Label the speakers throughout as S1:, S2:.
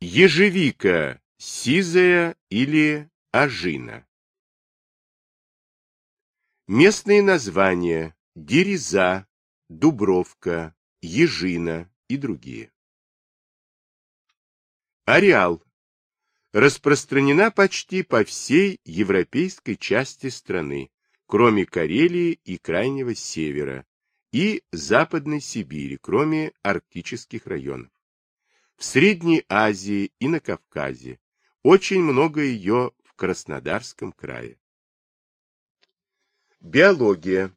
S1: Ежевика сизая или ожина. Местные названия: дереза, дубровка, ежина и другие. Ареал. Распространена почти по всей европейской части страны, кроме Карелии и Крайнего Севера, и Западной Сибири, кроме арктических районов. В Средней Азии и на Кавказе. Очень много ее в Краснодарском крае. Биология.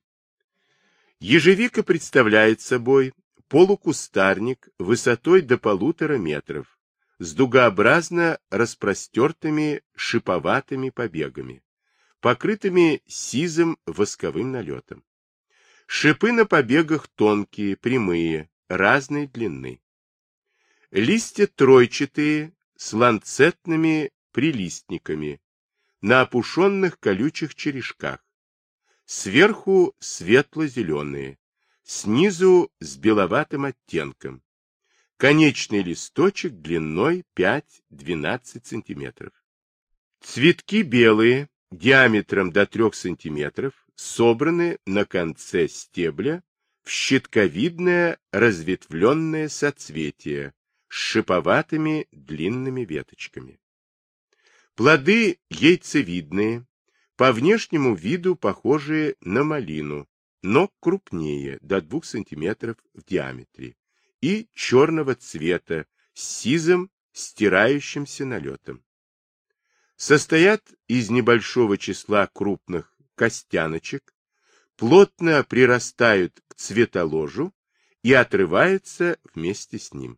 S1: Ежевика представляет собой полукустарник высотой до 1,5 метров, с дугообразно распростертыми шиповатыми побегами, покрытыми сизым восковым налетом. Шипы на побегах тонкие, прямые, разной длины. Листья тройчатые, с ланцетными прилистниками, на опушенных колючих черешках. Сверху светло-зеленые, снизу с беловатым оттенком. Конечный листочек длиной 5-12 см. Цветки белые, диаметром до 3 см, собраны на конце стебля в щитковидное разветвленное соцветие с шиповатыми длинными веточками. Плоды яйцевидные, по внешнему виду похожие на малину, но крупнее, до 2 см в диаметре, и черного цвета с сизым стирающимся налетом. Состоят из небольшого числа крупных костяночек, плотно прирастают к цветоложу и отрываются вместе с ним.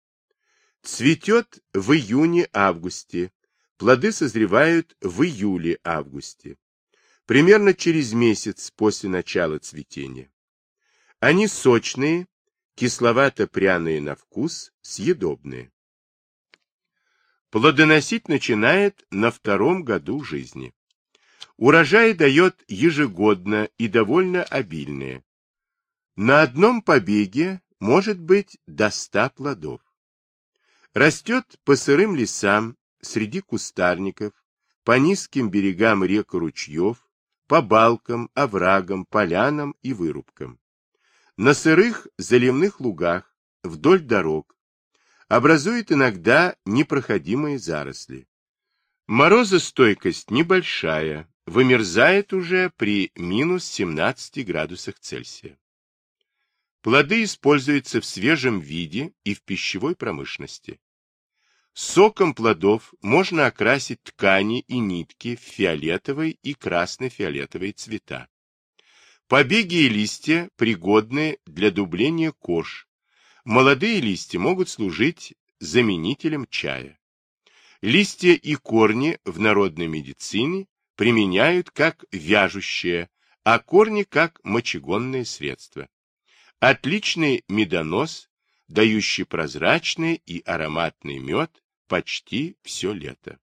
S1: Цветет в июне-августе, плоды созревают в июле-августе, примерно через месяц после начала цветения. Они сочные, кисловато-пряные на вкус, съедобные. Плодоносить начинает на 2-м году жизни. Урожай дает ежегодно и довольно обильные. На одном побеге может быть до 100 плодов. Растет по сырым лесам, среди кустарников, по низким берегам рек и ручьев, по балкам, оврагам, полянам и вырубкам. На сырых заливных лугах, вдоль дорог. Образует иногда непроходимые заросли. Морозостойкость небольшая, вымерзает уже при минус 17 градусах Цельсия. Плоды используются в свежем виде и в пищевой промышленности. Соком плодов можно окрасить ткани и нитки в фиолетовый и красно-фиолетовые цвета. Побеги и листья пригодны для дубления кож. Молодые листья могут служить заменителем чая. Листья и корни в народной медицине применяют как вяжущее, а корни как мочегонное средство. Отличный медонос, дающий прозрачный и ароматный мед почти все лето.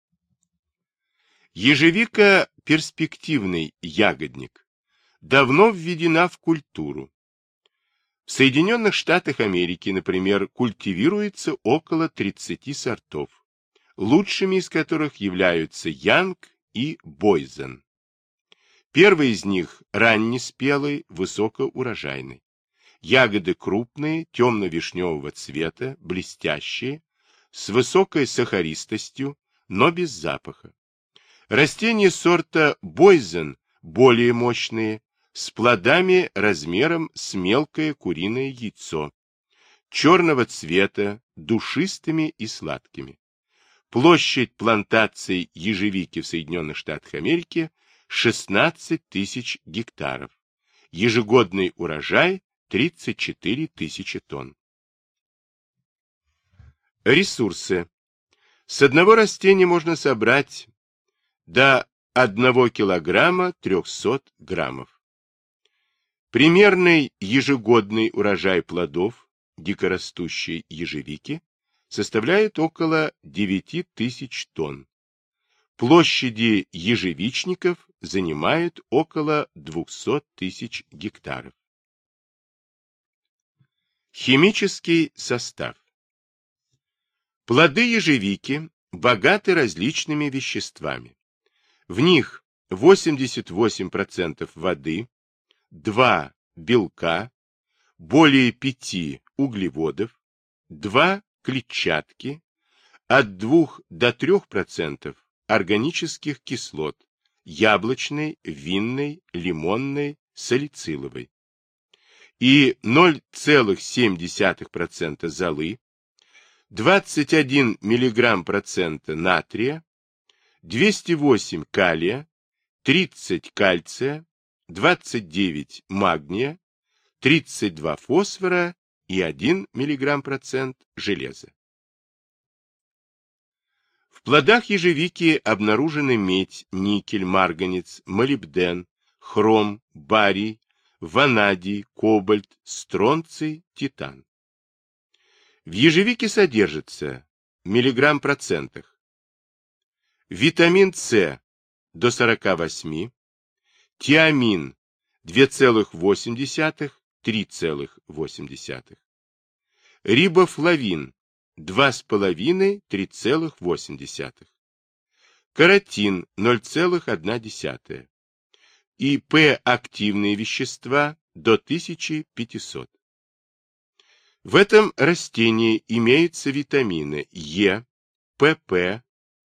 S1: Ежевика – перспективный ягодник. Давно введена в культуру. В Соединенных Штатах Америки, например, культивируется около 30 сортов, лучшими из которых являются Янг и Бойзен. Первый из них раннеспелый, высокоурожайный. Ягоды крупные, темно-вишневого цвета, блестящие, с высокой сахаристостью, но без запаха. Растения сорта Бойзен более мощные, с плодами размером с мелкое куриное яйцо, черного цвета, душистыми и сладкими. Площадь плантаций ежевики в Соединенных Штатах Америки 16 тысяч гектаров. Ежегодный урожай 34 тысячи тонн. Ресурсы. С одного растения можно собрать до 1 килограмма 300 граммов. Примерный ежегодный урожай плодов дикорастущей ежевики составляет около 9 тысяч тонн. Площади ежевичников занимают около 200 тысяч гектаров. Химический состав. Плоды ежевики богаты различными веществами. В них 88% воды, 2 белка, более 5 углеводов, 2 клетчатки, от 2 до 3% органических кислот, яблочной, винной, лимонной, салициловой, и 0,7% золы, 21 мг% натрия, 208 калия, 30 кальция, 29 магния, 32 фосфора и 1 мг% железа. В плодах ежевики обнаружены медь, никель, марганец, молибден, хром, барий, ванадий, кобальт, стронций, титан. В ежевике содержится в миллиграмм-процентах витамин С до 48, тиамин 2,8-3,8, рибофлавин 2,5-3,8, каротин 0,1 и П-активные вещества до 1500. В этом растении имеются витамины Е, ПП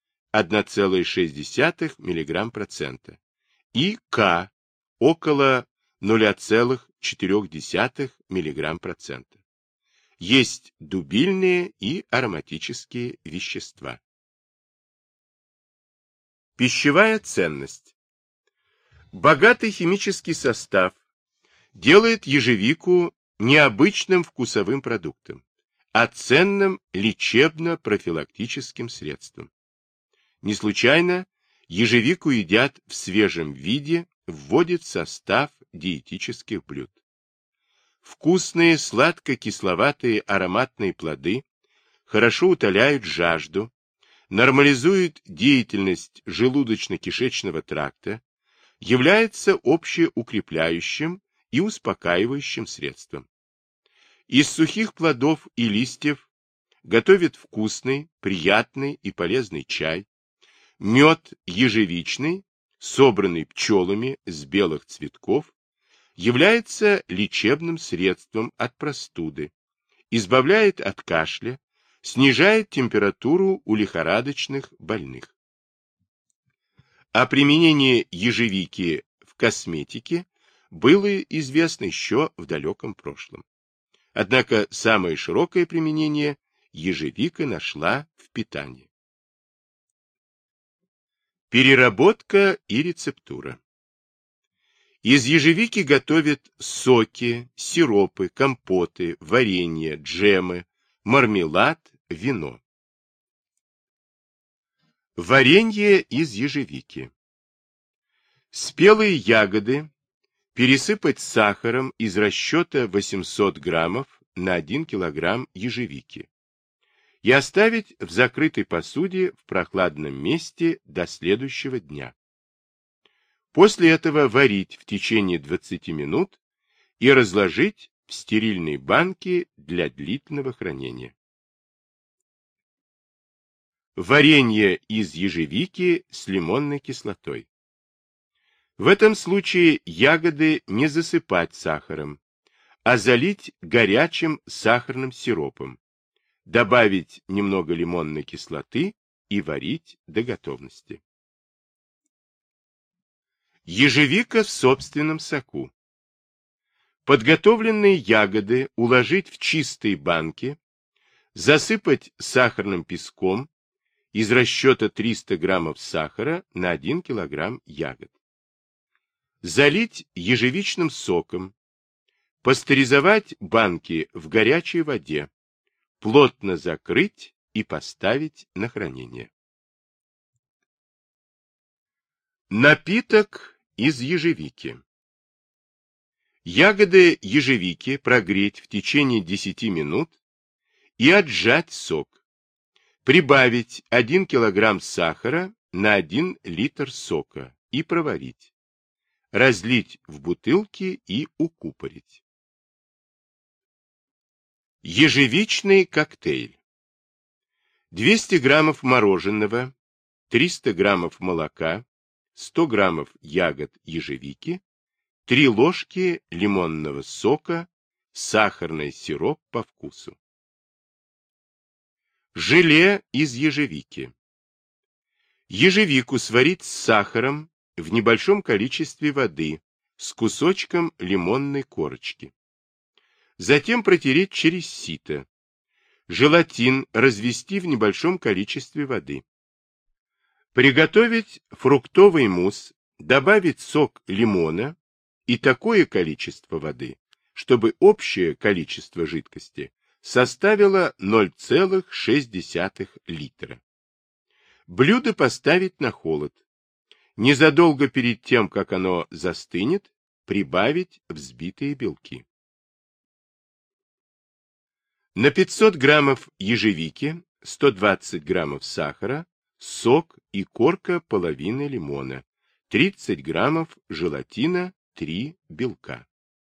S1: 1,6 мг% и К около 0,4 мг%. Есть дубильные и ароматические вещества. Пищевая ценность. Богатый химический состав делает ежевику необычным вкусовым продуктом, а ценным лечебно-профилактическим средством. Не случайно ежевику едят в свежем виде, вводят в состав диетических блюд. Вкусные, сладко-кисловатые ароматные плоды хорошо утоляют жажду, нормализуют деятельность желудочно-кишечного тракта, являются общеукрепляющим и успокаивающим средством. Из сухих плодов и листьев готовят вкусный, приятный и полезный чай, мед ежевичный, собранный пчелами с белых цветков, является лечебным средством от простуды, избавляет от кашля, снижает температуру у лихорадочных больных. О применении ежевики в косметике было известно еще в далеком прошлом. Однако самое широкое применение ежевика нашла в питании. Переработка и рецептура. Из ежевики готовят соки, сиропы, компоты, варенье, джемы, мармелад, вино. Варенье из ежевики. Спелые ягоды пересыпать сахаром из расчета 800 граммов на 1 килограмм ежевики и оставить в закрытой посуде в прохладном месте до следующего дня. После этого варить в течение 20 минут и разложить в стерильные банки для длительного хранения. Варенье из ежевики с лимонной кислотой. В этом случае ягоды не засыпать сахаром, а залить горячим сахарным сиропом, добавить немного лимонной кислоты и варить до готовности. Ежевика в собственном соку. Подготовленные ягоды уложить в чистые банки, засыпать сахарным песком из расчета 300 граммов сахара на 1 килограмм ягод. Залить ежевичным соком, пастеризовать банки в горячей воде, плотно закрыть и поставить на хранение. Напиток из ежевики. Ягоды ежевики прогреть в течение 10 минут и отжать сок. Прибавить 1 килограмм сахара на 1 литр сока и проварить. Разлить в бутылки и укупорить. Ежевичный коктейль. 200 граммов мороженого, 300 граммов молока, 100 граммов ягод ежевики, 3 ложки лимонного сока, сахарный сироп по вкусу. Желе из ежевики. Ежевику сварить с сахаром в небольшом количестве воды с кусочком лимонной корочки. Затем протереть через сито. Желатин развести в небольшом количестве воды. Приготовить фруктовый мусс, добавить сок лимона и такое количество воды, чтобы общее количество жидкости составило 0,6 литра. Блюдо поставить на холод. Незадолго перед тем, как оно застынет, прибавить взбитые белки. На 500 граммов ежевики 120 граммов сахара, сок и корка половины лимона, 30 граммов желатина, 3 белка.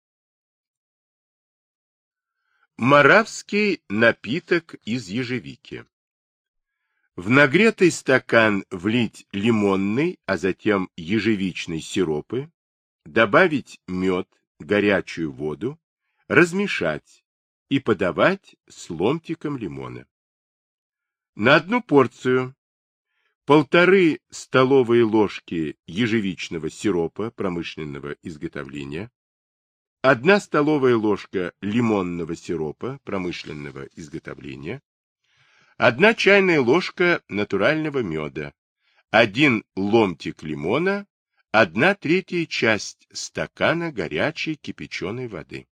S1: Моравский напиток из ежевики. В нагретый стакан влить лимонный, а затем ежевичный сиропы, добавить мед, горячую воду, размешать и подавать с ломтиком лимона. На одну порцию 1,5 столовые ложки ежевичного сиропа промышленного изготовления, 1 столовая ложка лимонного сиропа промышленного изготовления, 1 чайная ложка натурального меда, 1 ломтик лимона, 1/3 часть стакана горячей кипяченой воды.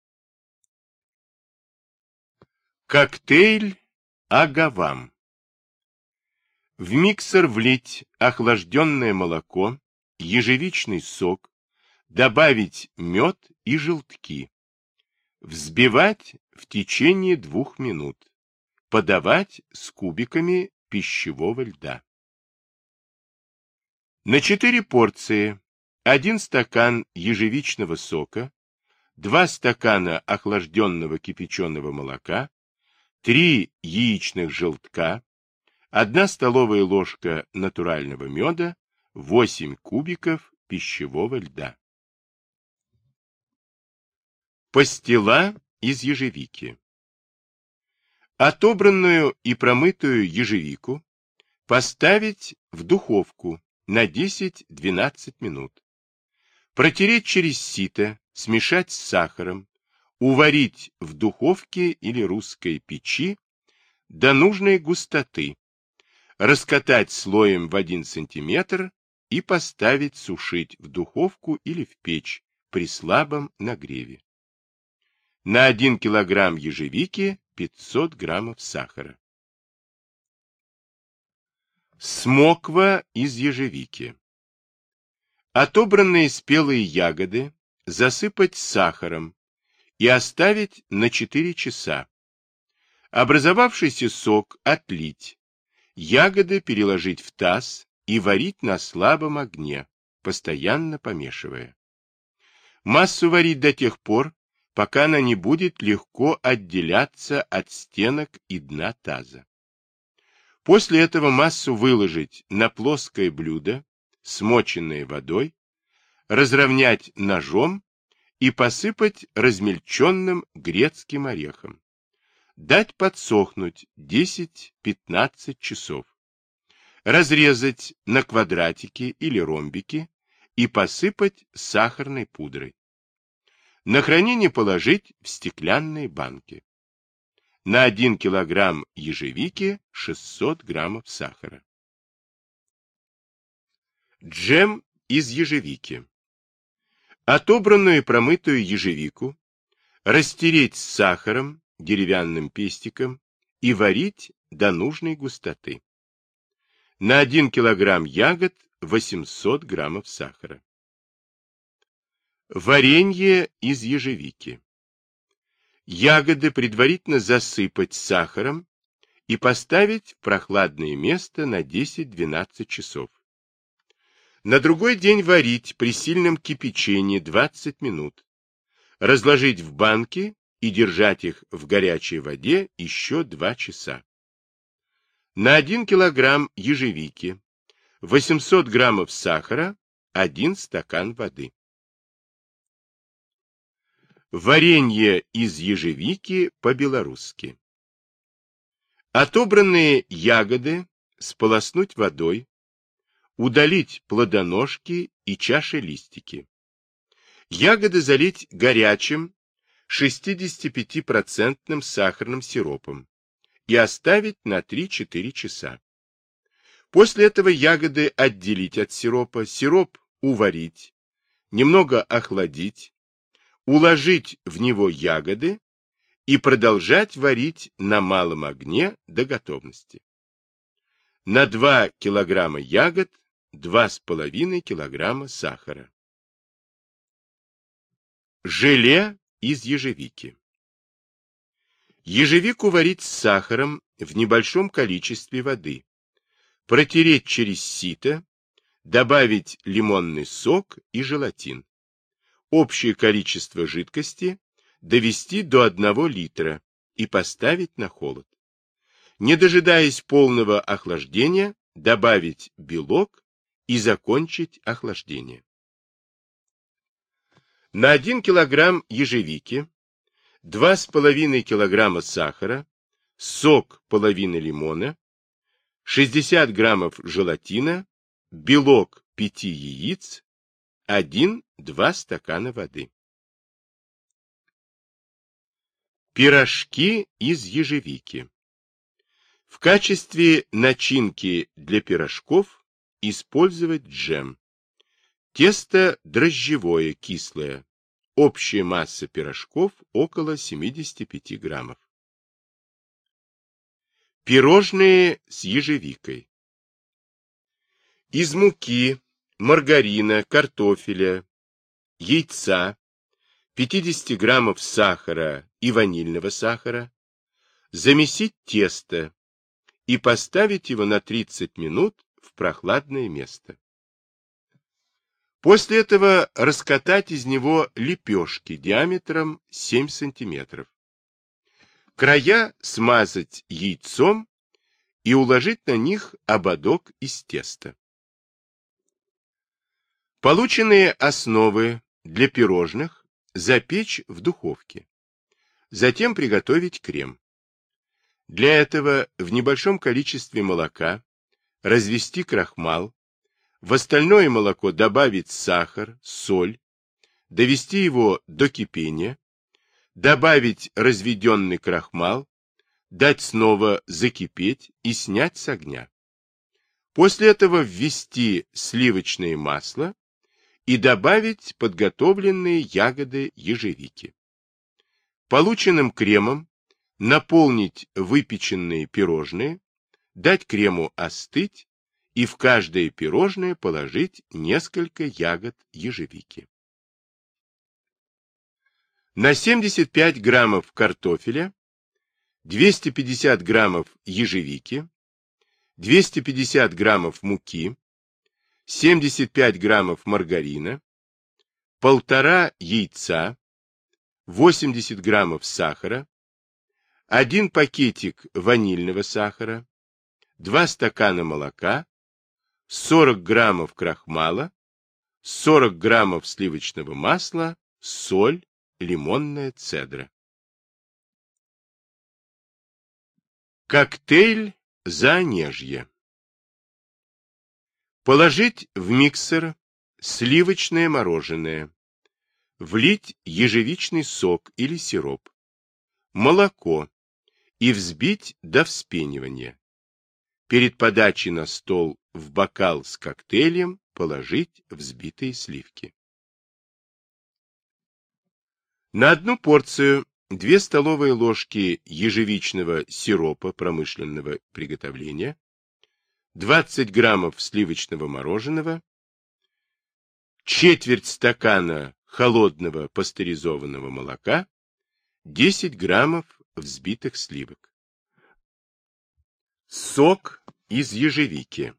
S1: Коктейль агавам. В миксер влить охлажденное молоко, ежевичный сок, добавить мед и желтки, взбивать в течение 2 минут. Подавать с кубиками пищевого льда. На 4 порции 1 стакан ежевичного сока, 2 стакана охлажденного кипяченого молока, 3 яичных желтка, 1 столовая ложка натурального меда, 8 кубиков пищевого льда. Пастила из ежевики. Отобранную и промытую ежевику поставить в духовку на 10-12 минут. Протереть через сито, смешать с сахаром, уварить в духовке или русской печи до нужной густоты, раскатать слоем в 1 см и поставить сушить в духовку или в печь при слабом нагреве. На 1 кг ежевики 500 граммов сахара. Смоква из ежевики. Отобранные спелые ягоды засыпать сахаром и оставить на 4 часа. Образовавшийся сок отлить. Ягоды переложить в таз и варить на слабом огне, постоянно помешивая. Массу варить до тех пор, пока она не будет легко отделяться от стенок и дна таза. После этого массу выложить на плоское блюдо, смоченное водой, разровнять ножом и посыпать размельченным грецким орехом. Дать подсохнуть 10-15 часов. Разрезать на квадратики или ромбики и посыпать сахарной пудрой. На хранение положить в стеклянные банки. На 1 килограмм ежевики 600 граммов сахара. Джем из ежевики. Отобранную и промытую ежевику растереть с сахаром, деревянным пестиком и варить до нужной густоты. На 1 килограмм ягод 800 граммов сахара. Варенье из ежевики. Ягоды предварительно засыпать сахаром и поставить в прохладное место на 10-12 часов. На другой день варить при сильном кипячении 20 минут. Разложить в банки и держать их в горячей воде еще 2 часа. На 1 килограмм ежевики 800 граммов сахара, 1 стакан воды. Варенье из ежевики по-белорусски. Отобранные ягоды сполоснуть водой, удалить плодоножки и чашелистики. Ягоды залить горячим 65% сахарным сиропом и оставить на 3-4 часа. После этого ягоды отделить от сиропа, сироп уварить, немного охладить, уложить в него ягоды и продолжать варить на малом огне до готовности. На 2 килограмма ягод 2,5 килограмма сахара. Желе из ежевики. Ежевику варить с сахаром в небольшом количестве воды, протереть через сито, добавить лимонный сок и желатин. Общее количество жидкости довести до 1 литра и поставить на холод. Не дожидаясь полного охлаждения, добавить белок и закончить охлаждение. На 1 килограмм ежевики 2,5 килограмма сахара, сок половины лимона, 60 граммов желатина, белок 5 яиц, 1-2 стакана воды. Пирожки из ежевики. В качестве начинки для пирожков использовать джем. Тесто дрожжевое, кислое. Общая масса пирожков около 75 граммов. Пирожные с ежевикой. Из муки, маргарина, картофеля, яйца, 50 граммов сахара и ванильного сахара замесить тесто и поставить его на 30 минут в прохладное место. После этого раскатать из него лепешки диаметром 7 см. Края смазать яйцом и уложить на них ободок из теста. Полученные основы для пирожных запечь в духовке. Затем приготовить крем. Для этого в небольшом количестве молока развести крахмал, в остальное молоко добавить сахар, соль, довести его до кипения, добавить разведенный крахмал, дать снова закипеть и снять с огня. После этого ввести сливочное масло и добавить подготовленные ягоды ежевики. Полученным кремом наполнить выпеченные пирожные, дать крему остыть и в каждое пирожное положить несколько ягод ежевики. На 75 граммов картофеля 250 граммов ежевики, 250 граммов муки, 75 граммов маргарина, 1,5 яйца, 80 граммов сахара, 1 пакетик ванильного сахара, 2 стакана молока, 40 граммов крахмала, 40 граммов сливочного масла, соль, лимонная цедра. Коктейль Заонежье. Положить в миксер сливочное мороженое, влить ежевичный сок или сироп, молоко и взбить до вспенивания. Перед подачей на стол в бокал с коктейлем положить взбитые сливки. На 1 порцию 2 столовые ложки ежевичного сиропа промышленного приготовления, 20 граммов сливочного мороженого, четверть стакана холодного пастеризованного молока, 10 граммов взбитых сливок. Сок из ежевики.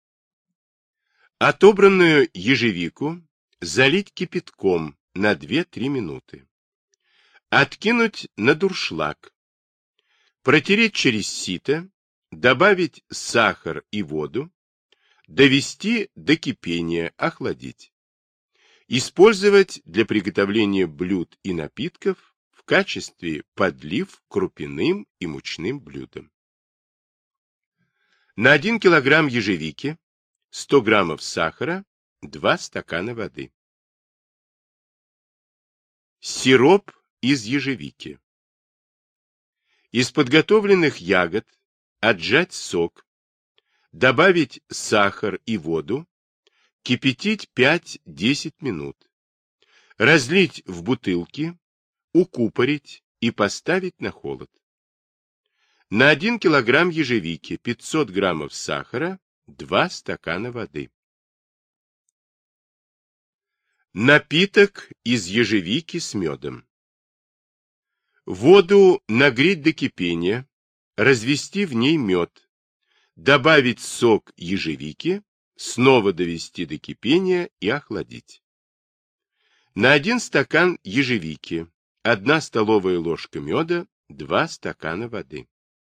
S1: Отобранную ежевику залить кипятком на 2-3 минуты. Откинуть на дуршлаг. Протереть через сито добавить сахар и воду, довести до кипения, охладить. Использовать для приготовления блюд и напитков в качестве подлив к крупяным и мучным блюдам. На 1 килограмм ежевики 100 граммов сахара, 2 стакана воды. Сироп из ежевики. Из подготовленных ягод отжать сок, добавить сахар и воду, кипятить 5-10 минут, разлить в бутылки, укупорить и поставить на холод. На 1 килограмм ежевики 500 граммов сахара, 2 стакана воды. Напиток из ежевики с медом. Воду нагреть до кипения, развести в ней мед, добавить сок ежевики, снова довести до кипения и охладить. На 1 стакан ежевики 1 столовая ложка меда, 2 стакана воды.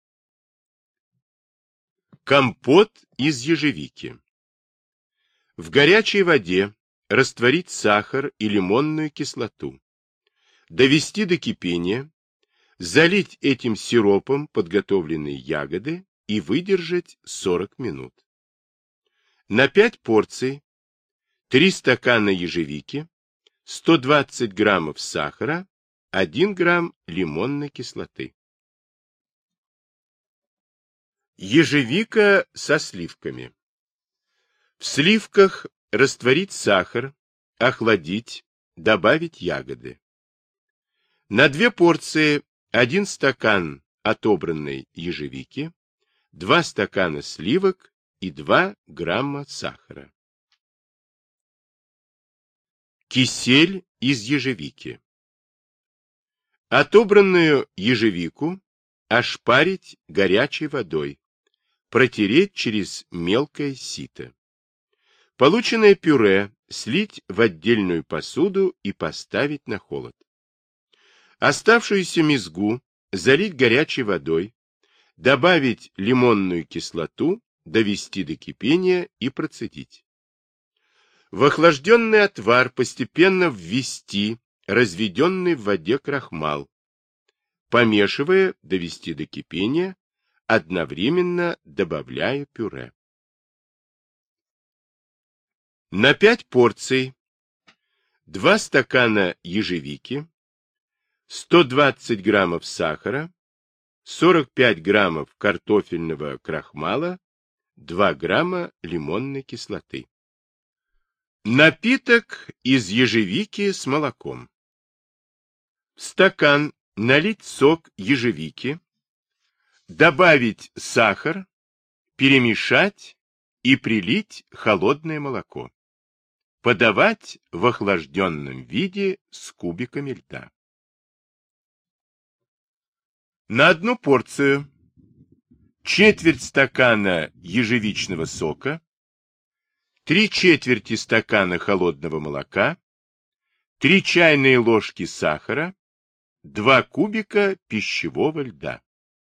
S1: Компот из ежевики. В горячей воде растворить сахар и лимонную кислоту, довести до кипения, залить этим сиропом подготовленные ягоды и выдержать 40 минут. На 5 порций 3 стакана ежевики, 120 граммов сахара, 1 грамм лимонной кислоты. Ежевика со сливками. В сливках растворить сахар, охладить, добавить ягоды. На 2 порции 1 стакан отобранной ежевики, 2 стакана сливок и 2 грамма сахара. Кисель из ежевики. Отобранную ежевику ошпарить горячей водой, протереть через мелкое сито. Полученное пюре слить в отдельную посуду и поставить на холод. Оставшуюся мезгу залить горячей водой, добавить лимонную кислоту, довести до кипения и процедить. В охлажденный отвар постепенно ввести разведенный в воде крахмал, помешивая, довести до кипения, одновременно добавляя пюре. На 5 порций 2 стакана ежевики, 120 граммов сахара, 45 граммов картофельного крахмала, 2 грамма лимонной кислоты. Напиток из ежевики с молоком. В стакан налить сок ежевики, добавить сахар, перемешать и прилить холодное молоко. Подавать в охлажденном виде с кубиками льда. На 1 порцию четверть стакана ежевичного сока, 3/4 стакана холодного молока, 3 чайные ложки сахара, 2 кубика пищевого льда.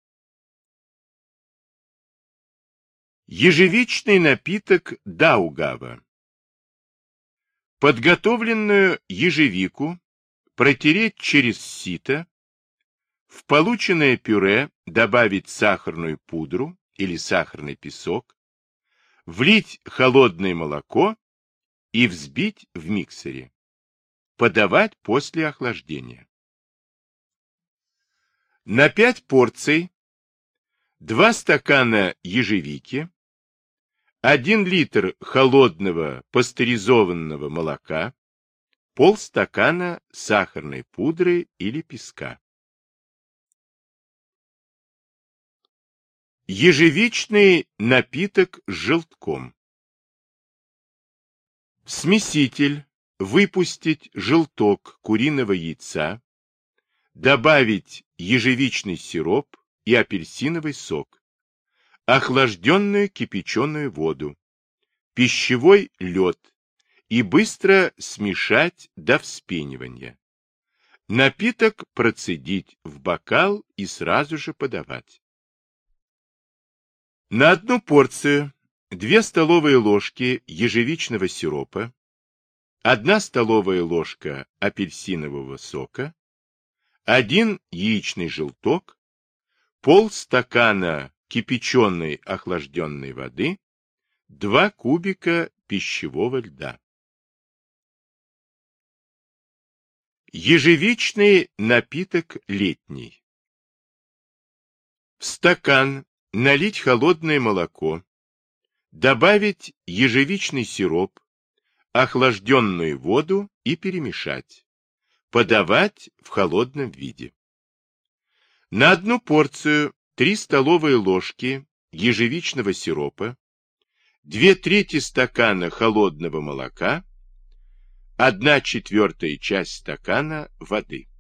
S1: Ежевичный напиток даугава. Подготовленную ежевику протереть через сито, в полученное пюре добавить сахарную пудру или сахарный песок, влить холодное молоко и взбить в миксере. Подавать после охлаждения. На 5 порций 2 стакана ежевики, 1 литр холодного пастеризованного молока, полстакана сахарной пудры или песка. Ежевичный напиток с желтком. В смеситель выпустить желток куриного яйца, добавить ежевичный сироп и апельсиновый сок, охлажденную кипяченую воду, пищевой лед и быстро смешать до вспенивания. Напиток процедить в бокал и сразу же подавать. На одну порцию 2 столовые ложки ежевичного сиропа, 1 столовая ложка апельсинового сока, 1 яичный желток, полстакана кипяченой охлажденной воды, 2 кубика пищевого льда. Ежевичный напиток летний. В стакан налить холодное молоко, добавить ежевичный сироп, охлажденную воду и перемешать. Подавать в холодном виде. На одну порцию 3 столовые ложки ежевичного сиропа, 2/3 стакана холодного молока, 1/4 часть стакана воды.